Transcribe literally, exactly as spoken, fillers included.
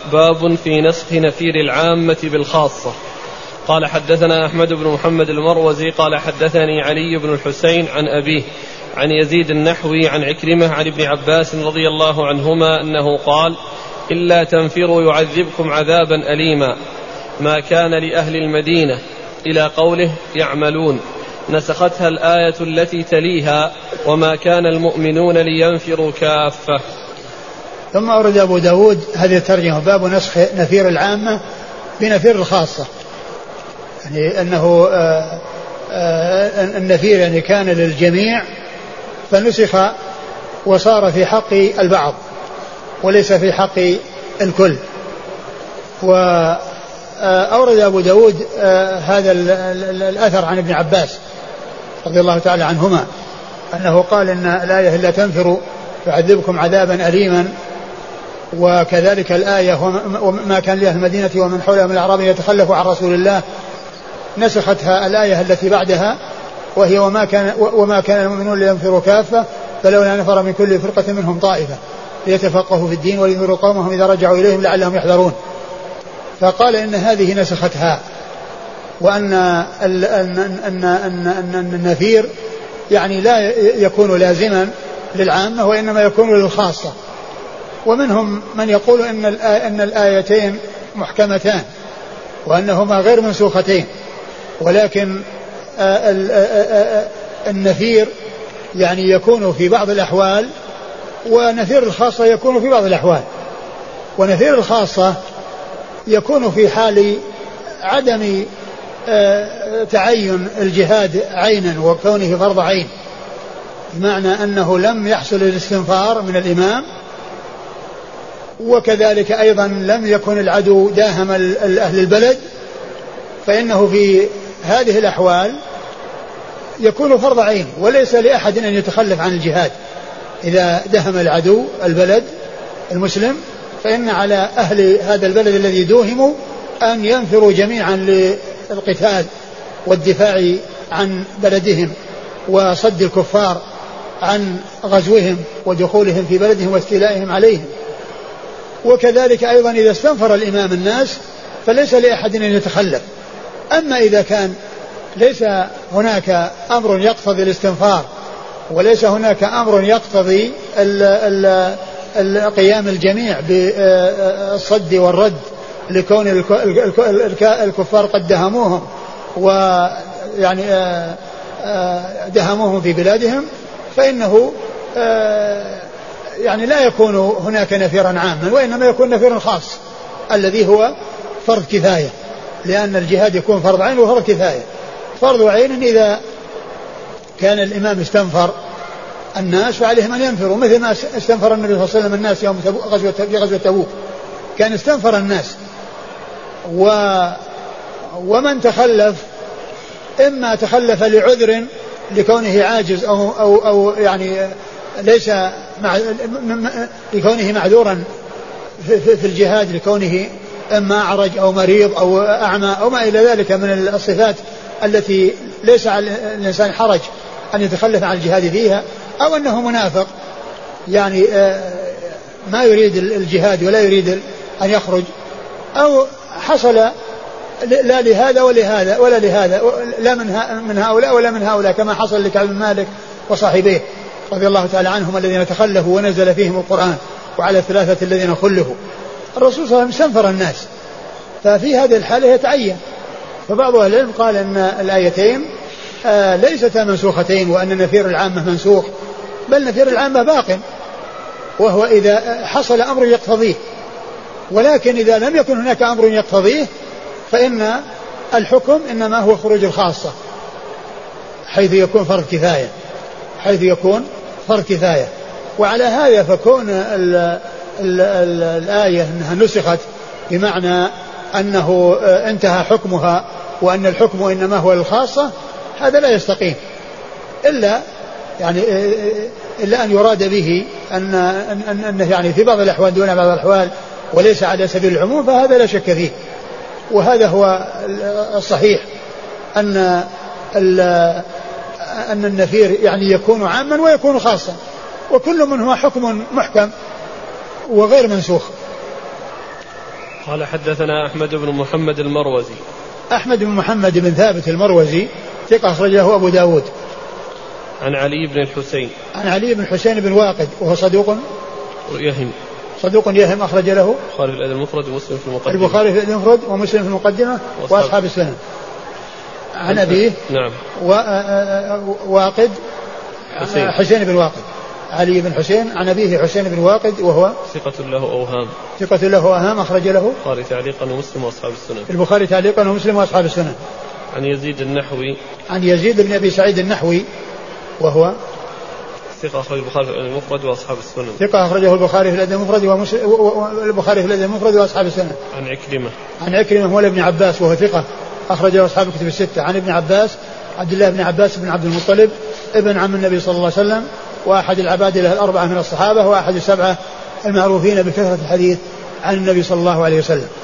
باب في نسخ نفير العامة بالخاصة. قال حدثنا أحمد بن محمد المروزي قال حدثني علي بن الحسين عن أبيه عن يزيد النحوي عن عكرمة عن ابن عباس رضي الله عنهما أنه قال إلا تنفروا يعذبكم عذابا أليما ما كان لأهل المدينة إلى قوله يعملون، نسختها الآية التي تليها وما كان المؤمنون لينفروا كافة. ثم أورد أبو داود هذه الترجمة باب نسخ نفير العامة بنفير الخاصة، يعني أنه آآ آآ النفير يعني كان للجميع فنسخ وصار في حق البعض وليس في حق الكل. وأورد أبو داود هذا الأثر عن ابن عباس رضي الله تعالى عنهما أنه قال إن الآية لا تنفروا يعذبكم عذابا أليما، وكذلك الآية وما كان لأهل المدينة ومن حولهم من الأعراب يتخلفوا عن رسول الله، نسختها الآية التي بعدها وهي وما كان, وما كان المؤمنون لينفروا كافة فلولا نفر من كل فرقة منهم طائفة ليتفقهوا في الدين ولينذروا قومهم إذا رجعوا إليهم لعلهم يحذرون. فقال إن هذه نسختها، وأن أن أن أن النفير يعني لا يكون لازما للعامة وإنما يكون للخاصة. ومنهم من يقول إن أن الآيتين محكمتان وأنهما غير منسوختين، ولكن النفير يعني يكون في بعض الأحوال ونفير الخاصة يكون في بعض الأحوال. ونفير الخاصة يكون في حال عدم تعين الجهاد عينا وكونه فرض عين، بمعنى أنه لم يحصل الاستنفار من الإمام، وكذلك أيضا لم يكن العدو داهم أهل البلد، فإنه في هذه الأحوال يكون فرض عين وليس لأحد أن يتخلف عن الجهاد. إذا دهم العدو البلد المسلم فإن على أهل هذا البلد الذي دوهموا أن ينفروا جميعا للقتال والدفاع عن بلدهم وصد الكفار عن غزوهم ودخولهم في بلدهم واستيلائهم عليهم. وكذلك أيضا إذا استنفر الإمام الناس فليس لأحد أن يتخلف. أما إذا كان ليس هناك أمر يقتضي الاستنفار وليس هناك أمر يقتضي قيام الجميع بالصد والرد لكون الكفار قد دهموهم ويعني دهموهم في بلادهم، فإنه يعني لا يكون هناك نفيرا عاما وإنما يكون نفيرا خاص الذي هو فرض كفاية، لأن الجهاد يكون فرض عين وفرض كفاية. فرض عين إذا كان الإمام استنفر الناس فعليهم أن ينفروا، مثل ما استنفر النبي صلى الله عليه وسلم الناس يوم غزوة في غزوة تبوك، كان استنفر الناس. و ومن تخلف إما تخلف لعذر لكونه عاجز أو أو أو يعني ليس مع لكونه معذورا في الجهاد، لكونه إما أعرج أو مريض أو أعمى أو ما إلى ذلك من الصفات التي ليس على الإنسان حرج أن يتخلف عن الجهاد فيها، أو أنه منافق يعني ما يريد الجهاد ولا يريد أن يخرج، أو حصل لا لهذا ولهذا ولا لهذا لا من هؤلاء ولا من هؤلاء، كما حصل لكعب بن مالك وصاحبيه رضي الله تعالى عنهم الذين تخلفوا ونزل فيهم القرآن وعلى الثلاثة الذين خلفوا. الرسول صلى الله عليه وسلم استنفر الناس، ففي هذه الحالة يتعين. فبعض أهل العلم قال أن الآيتين آه ليستا منسوختين وأن نفير العامة منسوخ، بل نفير العامة باق، وهو إذا حصل أمر يقتضيه. ولكن إذا لم يكن هناك أمر يقتضيه فإن الحكم إنما هو خروج الخاصة، حيث يكون فرض كفاية حيث يكون فرض كفاية. وعلى هذا فكون ال ال ال الآية أنها نسخت بمعنى أنه انتهى حكمها وأن الحكم إنما هو للخاصة، هذا لا يستقيم، إلا يعني إلا أن يراد به أن أن يعني في بعض الأحوال دون بعض الأحوال وليس على سبيل العموم، فهذا لا شك فيه. وهذا هو الصحيح أن أن النفير يعني يكون عاما ويكون خاصا، وكل منهما حكم محكم وغير منسوخ. قال حدثنا أحمد بن محمد المروزي. أحمد بن محمد بن ثابت المروزي ثقة أخرج له أبو داود. عن علي بن الحسين. عن علي بن الحسين بن واقد وهو صدوق يهم. صدوق يهم أخرج له البخاري في الأدب المفرد ومسلم في المقدمة. البخاري في الأدب المفرد ومسلم في المقدمة وأصحاب السنن. عن أبيه نعم واقد حسين. حسين بن واقد علي بن حسين عن أبيه حسين بن واقد وهو ثقة له أوهام. ثقة له أوهام أخرج له البخاري تعليقا ومسلم وأصحاب السنن. البخاري تعليقا ومسلم وأصحاب السنن. عن يزيد النحوي. عن يزيد بن أبي سعيد النحوي وهو ثقة أخرج البخاري في الأدب المفرد وأصحاب السنن. ثقة أخرجه البخاري في الأدب المفرد والبخاري في الأدب المفرد وأصحاب السنن. عن عكرمة. عن عكرمة مولى ابن عباس وهو ثقة أخرجه أصحاب الكتب الستة. عن ابن عباس عبد الله بن عباس بن عبد المطلب ابن عم النبي صلى الله عليه وسلم وأحد العبادلة الأربعة من الصحابة وأحد السبعة المعروفين بكثرة الحديث عن النبي صلى الله عليه وسلم.